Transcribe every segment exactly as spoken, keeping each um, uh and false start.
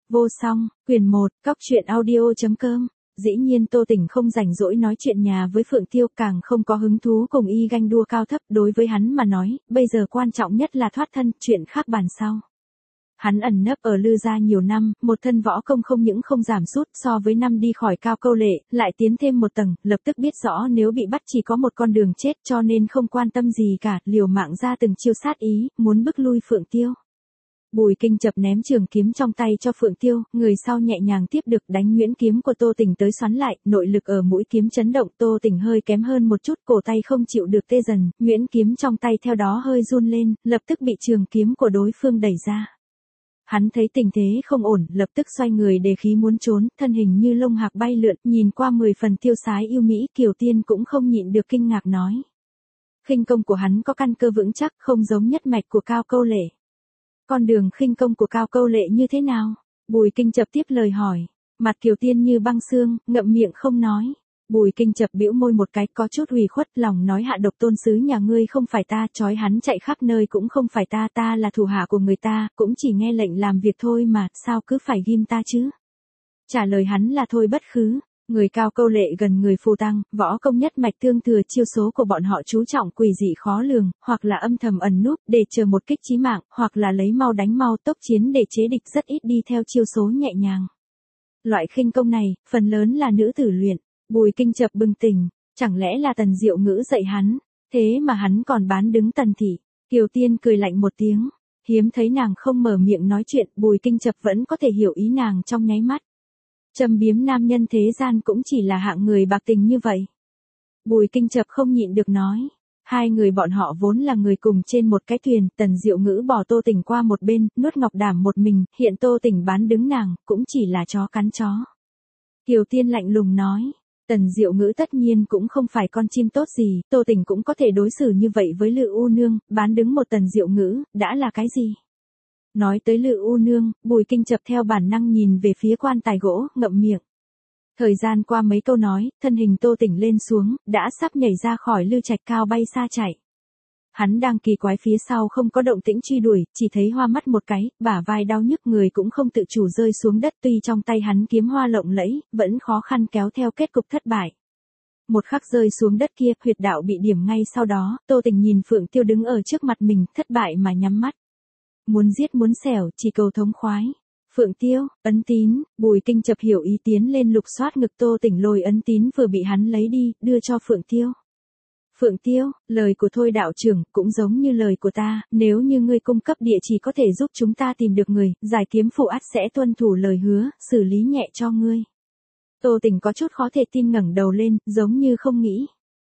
Vô song, quyển một, cóc truyện audio.com. Dĩ nhiên Tô Tỉnh không rảnh rỗi nói chuyện nhà với Phượng Tiêu, càng không có hứng thú cùng y ganh đua cao thấp, đối với hắn mà nói, bây giờ quan trọng nhất là thoát thân, chuyện khác bàn sau. Hắn ẩn nấp ở Lư gia nhiều năm, một thân võ công không những không giảm sút so với năm đi khỏi Cao Câu Lệ, lại tiến thêm một tầng, lập tức biết rõ nếu bị bắt chỉ có một con đường chết, cho nên không quan tâm gì cả, liều mạng ra từng chiêu sát ý, muốn bức lui Phượng Tiêu. Bùi Kinh chập ném trường kiếm trong tay cho Phượng Tiêu, người sau nhẹ nhàng tiếp được, đánh nhuyễn kiếm của Tô Tỉnh tới xoắn lại, nội lực ở mũi kiếm chấn động, Tô Tỉnh hơi kém hơn một chút, cổ tay không chịu được tê dần, nhuyễn kiếm trong tay theo đó hơi run lên, lập tức bị trường kiếm của đối phương đẩy ra. Hắn thấy tình thế không ổn, lập tức xoay người đề khí muốn trốn, thân hình như lông hạc bay lượn, nhìn qua mười phần tiêu sái yêu mỹ, Kiều Tiên cũng không nhịn được kinh ngạc nói. Khinh công của hắn có căn cơ vững chắc, không giống nhất mạch của Cao Câu Lệ. Con đường khinh công của Cao Câu Lệ như thế nào? Bùi Kinh chập tiếp lời hỏi. Mặt Kiều Tiên như băng xương, ngậm miệng không nói. Bùi Kinh chập bĩu môi một cái, có chút ủy khuất, lòng nói hạ độc tôn sứ nhà ngươi không phải ta, trói hắn chạy khắp nơi cũng không phải ta, ta là thủ hạ của người ta, cũng chỉ nghe lệnh làm việc thôi mà, sao cứ phải ghim ta chứ? Trả lời hắn là thôi bất khứ. Người Cao Câu Lệ gần người phù tăng, võ công nhất mạch tương thừa, chiêu số của bọn họ chú trọng quỷ dị khó lường, hoặc là âm thầm ẩn núp để chờ một kích chí mạng, hoặc là lấy mau đánh mau, tốc chiến để chế địch, rất ít đi theo chiêu số nhẹ nhàng. Loại khinh công này, phần lớn là nữ tử luyện. Bùi Kinh chập bừng tỉnh, chẳng lẽ là Tần Diệu Ngữ dạy hắn, thế mà hắn còn bán đứng Tần thị. Kiều Tiên cười lạnh một tiếng, hiếm thấy nàng không mở miệng nói chuyện, Bùi Kinh chập vẫn có thể hiểu ý nàng trong nháy mắt. Châm biếm nam nhân thế gian cũng chỉ là hạng người bạc tình như vậy. Bùi Kinh chập không nhịn được nói. Hai người bọn họ vốn là người cùng trên một cái thuyền, Tần Diệu Ngữ bỏ Tô Tỉnh qua một bên, nuốt ngọc đảm một mình, hiện Tô Tỉnh bán đứng nàng, cũng chỉ là chó cắn chó. Kiều Tiên lạnh lùng nói. Tần Diệu Ngữ tất nhiên cũng không phải con chim tốt gì, Tô Tỉnh cũng có thể đối xử như vậy với Lự U Nương, bán đứng một Tần Diệu Ngữ, đã là cái gì? Nói tới Lự U Nương, Bùi Kinh chập theo bản năng nhìn về phía quan tài gỗ, ngậm miệng. Thời gian qua mấy câu nói, thân hình Tô Tỉnh lên xuống, đã sắp nhảy ra khỏi Lư Trạch Cao bay xa chạy. Hắn đang kỳ quái phía sau không có động tĩnh truy đuổi, chỉ thấy hoa mắt một cái, bả vai đau nhức, người cũng không tự chủ rơi xuống đất, tuy trong tay hắn kiếm hoa lộng lẫy, vẫn khó khăn kéo theo kết cục thất bại. Một khắc rơi xuống đất kia, huyệt đạo bị điểm ngay sau đó, Tô Tỉnh nhìn Phượng Tiêu đứng ở trước mặt mình, thất bại mà nhắm mắt. Muốn giết muốn xẻo, chỉ cầu thống khoái. Phượng Tiêu, ấn tín, Bùi Kinh chập hiểu ý tiến lên lục soát ngực Tô Tỉnh, lôi ấn tín vừa bị hắn lấy đi, đưa cho Phượng Tiêu. Phượng Tiêu, lời của Thôi đạo trưởng cũng giống như lời của ta, nếu như ngươi cung cấp địa chỉ có thể giúp chúng ta tìm được người, giải kiếm phủ ắt sẽ tuân thủ lời hứa, xử lý nhẹ cho ngươi. Tô Tỉnh có chút khó thể tin, ngẩng đầu lên, giống như không nghĩ.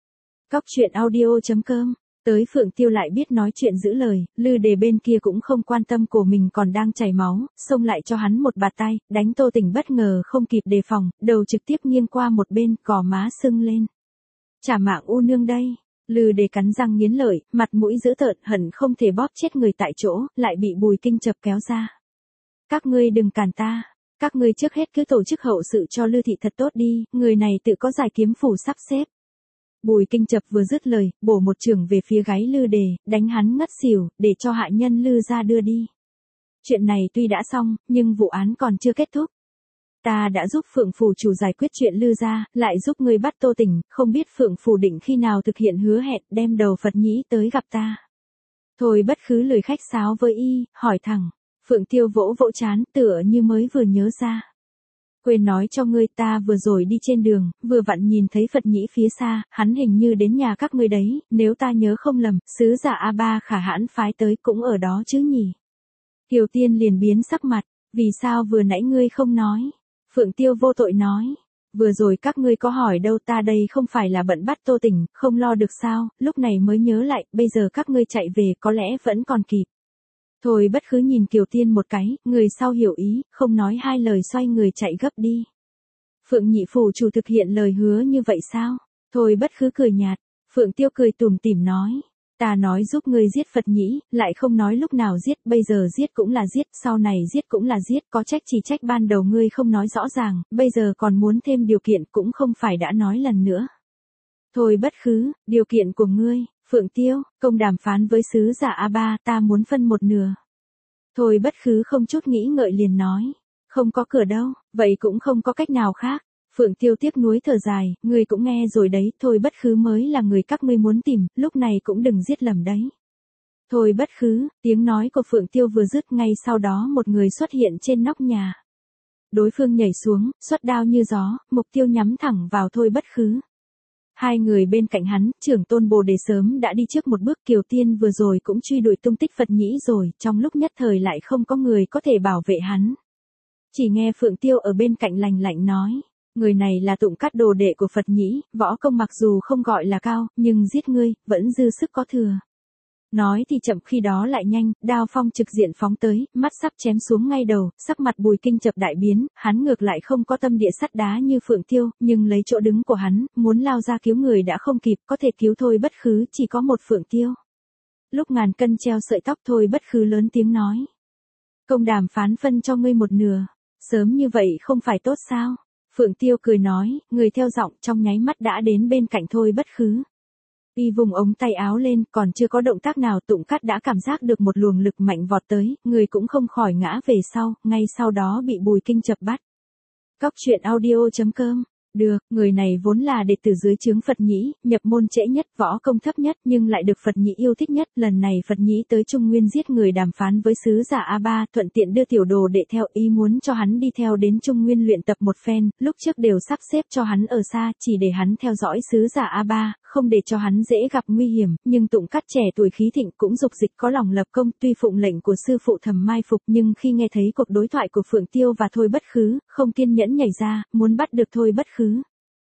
Cóc truyện audio.com. Tới Phượng Tiêu lại biết nói chuyện giữ lời, Lư Đề bên kia cũng không quan tâm cổ mình còn đang chảy máu, xông lại cho hắn một bạt tay, đánh Tô Tỉnh bất ngờ không kịp đề phòng, đầu trực tiếp nghiêng qua một bên, cò má sưng lên. Trả mạng U Nương đây. Lư Đề cắn răng nghiến lợi, mặt mũi dữ tợn, hận không thể bóp chết người tại chỗ, lại bị Bùi Kinh chập kéo ra. Các ngươi đừng cản ta, các ngươi trước hết cứ tổ chức hậu sự cho Lư thị thật tốt đi, người này tự có giải kiếm phủ sắp xếp. Bùi Kinh chập vừa dứt lời, bổ một chưởng về phía gáy Lư Đề, đánh hắn ngất xỉu, để cho hạ nhân Lư ra đưa đi. Chuyện này tuy đã xong, nhưng vụ án còn chưa kết thúc. Ta đã giúp Phượng phủ chủ giải quyết chuyện Lư ra, lại giúp ngươi bắt Tô Tỉnh, không biết Phượng phủ định khi nào thực hiện hứa hẹn đem đầu Phật nhĩ tới gặp ta. Thôi bất khứ lời khách sáo với y, hỏi thẳng. Phượng Tiêu vỗ vỗ trán, tựa như mới vừa nhớ ra. Quên nói cho ngươi, ta vừa rồi đi trên đường, vừa vặn nhìn thấy Phật nhĩ phía xa, hắn hình như đến nhà các ngươi đấy, nếu ta nhớ không lầm, sứ giả A Ba Khả Hãn phái tới cũng ở đó chứ nhỉ. Kiều Tiên liền biến sắc mặt, vì sao vừa nãy ngươi không nói? Phượng Tiêu vô tội nói, vừa rồi các ngươi có hỏi đâu, ta đây không phải là bận bắt Tô Tỉnh, không lo được sao, lúc này mới nhớ lại, bây giờ các ngươi chạy về có lẽ vẫn còn kịp. Thôi bất khứ nhìn Kiều Tiên một cái, người sau hiểu ý, không nói hai lời xoay người chạy gấp đi. Phượng nhị phủ chủ thực hiện lời hứa như vậy sao? Thôi bất khứ cười nhạt, Phượng Tiêu cười tủm tỉm nói. Ta nói giúp ngươi giết Phật nhĩ, lại không nói lúc nào giết, bây giờ giết cũng là giết, sau này giết cũng là giết, có trách chỉ trách ban đầu ngươi không nói rõ ràng, bây giờ còn muốn thêm điều kiện cũng không phải đã nói lần nữa. Thôi bất khứ, điều kiện của ngươi, Phượng Tiêu, công đàm phán với sứ giả A Ba, ta muốn phân một nửa. Thôi bất khứ không chút nghĩ ngợi liền nói. Không có cửa đâu, vậy cũng không có cách nào khác. Phượng Tiêu tiếc nuối thở dài, ngươi cũng nghe rồi đấy, Thôi Bất Khứ mới là người các ngươi muốn tìm, lúc này cũng đừng giết lầm đấy. Thôi Bất Khứ, tiếng nói của Phượng Tiêu vừa dứt, ngay sau đó một người xuất hiện trên nóc nhà. Đối phương nhảy xuống, xuất đao như gió, mục tiêu nhắm thẳng vào Thôi Bất Khứ. Hai người bên cạnh hắn, trưởng tôn Bồ Đề sớm đã đi trước một bước, Kiều Tiên vừa rồi cũng truy đuổi tung tích Phật Nhĩ rồi, trong lúc nhất thời lại không có người có thể bảo vệ hắn. Chỉ nghe Phượng Tiêu ở bên cạnh lạnh lạnh nói, người này là Tụng Cát đồ đệ của Phật Nhĩ, võ công mặc dù không gọi là cao, nhưng giết ngươi, vẫn dư sức có thừa. Nói thì chậm khi đó lại nhanh, đao phong trực diện phóng tới, mắt sắp chém xuống ngay đầu, sắc mặt Bùi Kinh Chập đại biến, hắn ngược lại không có tâm địa sắt đá như Phượng Tiêu, nhưng lấy chỗ đứng của hắn, muốn lao ra cứu người đã không kịp, có thể cứu Thôi Bất Khứ chỉ có một Phượng Tiêu. Lúc ngàn cân treo sợi tóc, Thôi Bất Khứ lớn tiếng nói. Công đàm phán phân cho ngươi một nửa, sớm như vậy không phải tốt sao? Phượng Tiêu cười nói, người theo giọng trong nháy mắt đã đến bên cạnh Thôi Bất Khứ. Y vùng ống tay áo lên, còn chưa có động tác nào, Tụng Cát đã cảm giác được một luồng lực mạnh vọt tới, người cũng không khỏi ngã về sau, ngay sau đó bị Bùi Kinh Chập bắt. Cóc truyện audio chấm com. Được, người này vốn là đệ tử dưới trướng Phật Nhĩ, nhập môn trễ nhất, võ công thấp nhất, nhưng lại được Phật Nhĩ yêu thích nhất. Lần này Phật Nhĩ tới Trung Nguyên giết người đàm phán với sứ giả A Ba, thuận tiện đưa tiểu đồ đệ theo, ý muốn cho hắn đi theo đến Trung Nguyên luyện tập một phen, lúc trước đều sắp xếp cho hắn ở xa, chỉ để hắn theo dõi sứ giả A Ba, không để cho hắn dễ gặp nguy hiểm, nhưng Tụng Cát trẻ tuổi khí thịnh cũng dục dịch có lòng lập công, tuy phụng lệnh của sư phụ thầm mai phục, nhưng khi nghe thấy cuộc đối thoại của Phượng Tiêu và Thôi Bất Khứ, không kiên nhẫn nhảy ra, muốn bắt được Thôi Bất Khứ.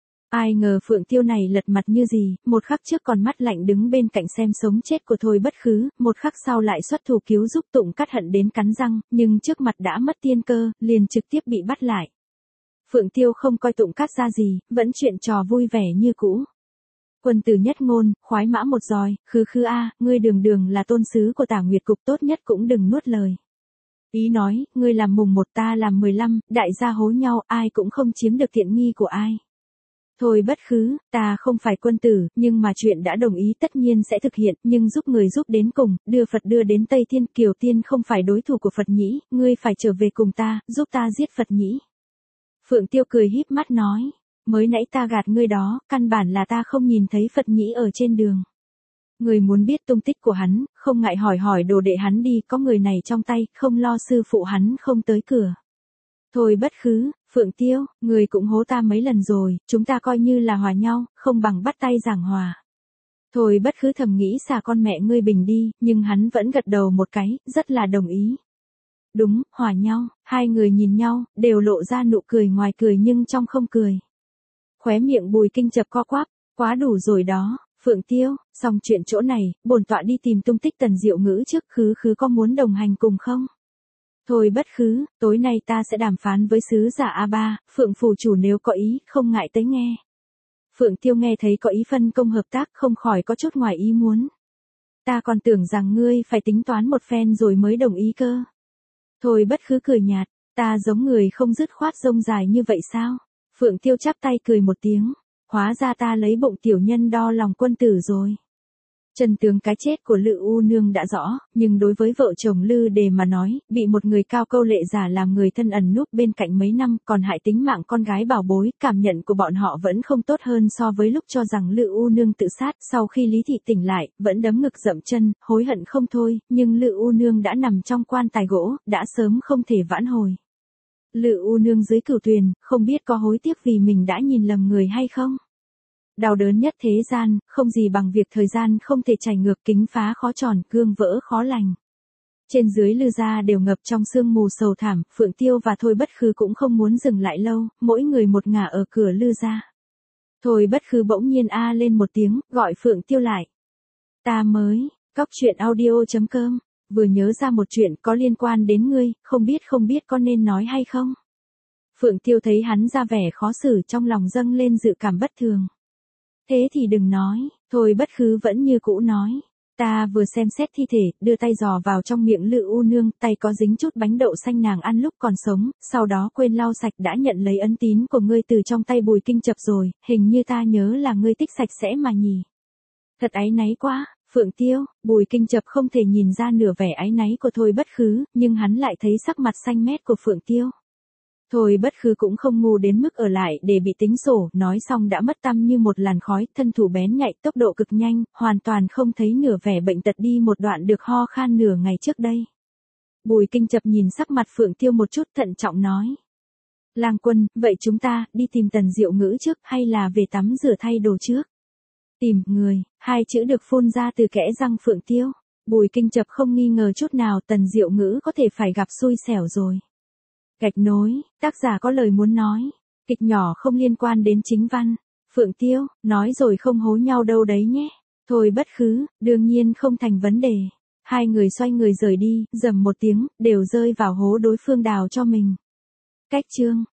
Ai ngờ Phượng Tiêu này lật mặt như gì, một khắc trước còn mắt lạnh đứng bên cạnh xem sống chết của Thôi Bất Khứ, một khắc sau lại xuất thủ cứu giúp, Tụng Cát hận đến cắn răng, nhưng trước mặt đã mất tiên cơ, liền trực tiếp bị bắt lại. Phượng Tiêu không coi Tụng Cát ra gì, vẫn chuyện trò vui vẻ như cũ. Quân tử nhất ngôn, khoái mã một giòi, Khứ Khứ a, ngươi đường đường là tôn sứ của Tả Nguyệt cục, tốt nhất cũng đừng nuốt lời. Ý nói, ngươi làm mùng một ta làm mười lăm, đại gia hố nhau, ai cũng không chiếm được tiện nghi của ai. Thôi Bất Khứ, ta không phải quân tử, nhưng mà chuyện đã đồng ý tất nhiên sẽ thực hiện, nhưng giúp người giúp đến cùng, đưa Phật đưa đến Tây Thiên, Kiều Tiên không phải đối thủ của Phật Nhĩ, ngươi phải trở về cùng ta, giúp ta giết Phật Nhĩ. Phượng Tiêu cười híp mắt nói, mới nãy ta gạt ngươi đó, căn bản là ta không nhìn thấy Phật Nhĩ ở trên đường. Người muốn biết tung tích của hắn, không ngại hỏi hỏi đồ đệ hắn đi, có người này trong tay, không lo sư phụ hắn không tới cửa. Thôi Bất Khứ, Phượng Tiêu, người cũng hố ta mấy lần rồi, chúng ta coi như là hòa nhau, không bằng bắt tay giảng hòa. Thôi Bất Khứ thầm nghĩ xả con mẹ ngươi bình đi, nhưng hắn vẫn gật đầu một cái, rất là đồng ý. Đúng, hòa nhau, hai người nhìn nhau, đều lộ ra nụ cười ngoài cười nhưng trong không cười. Khóe miệng Bùi Kinh Chập co quắp, quá đủ rồi đó, Phượng Tiêu, xong chuyện chỗ này, bổn tọa đi tìm tung tích Tần Diệu Ngữ trước, Khứ Khứ có muốn đồng hành cùng không? Thôi Bất Khứ, tối nay ta sẽ đàm phán với sứ giả A Ba, Phượng phủ chủ nếu có ý, không ngại tới nghe. Phượng Tiêu nghe thấy có ý phân công hợp tác, không khỏi có chút ngoài ý muốn. Ta còn tưởng rằng ngươi phải tính toán một phen rồi mới đồng ý cơ. Thôi Bất Khứ cười nhạt, ta giống người không dứt khoát rông dài như vậy sao? Phượng Tiêu chắp tay cười một tiếng, hóa ra ta lấy bụng tiểu nhân đo lòng quân tử rồi. Chân tướng cái chết của Lư U Nương đã rõ, nhưng đối với vợ chồng Lư Đề mà nói, bị một người cao câu lệ giả làm người thân ẩn núp bên cạnh mấy năm, còn hại tính mạng con gái bảo bối, cảm nhận của bọn họ vẫn không tốt hơn so với lúc cho rằng Lư U Nương tự sát, sau khi Lý Thị tỉnh lại, vẫn đấm ngực dậm chân, hối hận không thôi, nhưng Lư U Nương đã nằm trong quan tài gỗ, đã sớm không thể vãn hồi. Lư U Nương dưới cửu tuyền, không biết có hối tiếc vì mình đã nhìn lầm người hay không? Đau đớn nhất thế gian, không gì bằng việc thời gian không thể chảy ngược, kính phá khó tròn, gương vỡ khó lành. Trên dưới Lư gia đều ngập trong sương mù sầu thảm, Phượng Tiêu và Thôi Bất Khứ cũng không muốn dừng lại lâu, mỗi người một ngả ở cửa Lư gia. Thôi Bất Khứ bỗng nhiên a lên một tiếng, gọi Phượng Tiêu lại. Ta mới, cóc truyện audio chấm com, vừa nhớ ra một chuyện có liên quan đến ngươi, không biết không biết có nên nói hay không? Phượng Tiêu thấy hắn ra vẻ khó xử, trong lòng dâng lên dự cảm bất thường. Thế thì đừng nói, Thôi Bất Khứ vẫn như cũ nói. Ta vừa xem xét thi thể, đưa tay dò vào trong miệng Lư U Nương, tay có dính chút bánh đậu xanh nàng ăn lúc còn sống, sau đó quên lau sạch, đã nhận lấy ấn tín của ngươi từ trong tay Bùi Kinh Chập rồi, hình như ta nhớ là ngươi tích sạch sẽ mà nhỉ. Thật áy náy quá, Phượng Tiêu. Bùi Kinh Chập không thể nhìn ra nửa vẻ áy náy của Thôi Bất Khứ, nhưng hắn lại thấy sắc mặt xanh mét của Phượng Tiêu. Thôi Bất Khứ cũng không ngu đến mức ở lại để bị tính sổ, nói xong đã mất tăm như một làn khói, thân thủ bén nhạy, tốc độ cực nhanh, hoàn toàn không thấy nửa vẻ bệnh tật đi một đoạn được ho khan nửa ngày trước đây. Bùi Kinh Chập nhìn sắc mặt Phượng Tiêu một chút, thận trọng nói. Lang Quân, vậy chúng ta đi tìm Tần Diệu Ngữ trước hay là về tắm rửa thay đồ trước? Tìm người, hai chữ được phun ra từ kẽ răng Phượng Tiêu. Bùi Kinh Chập không nghi ngờ chút nào Tần Diệu Ngữ có thể phải gặp xui xẻo rồi. Gạch nối, tác giả có lời muốn nói. Kịch nhỏ không liên quan đến chính văn. Phượng Tiêu, nói rồi không hố nhau đâu đấy nhé. Thôi Bất Khứ, đương nhiên không thành vấn đề. Hai người xoay người rời đi, rầm một tiếng, đều rơi vào hố đối phương đào cho mình. Cách chương.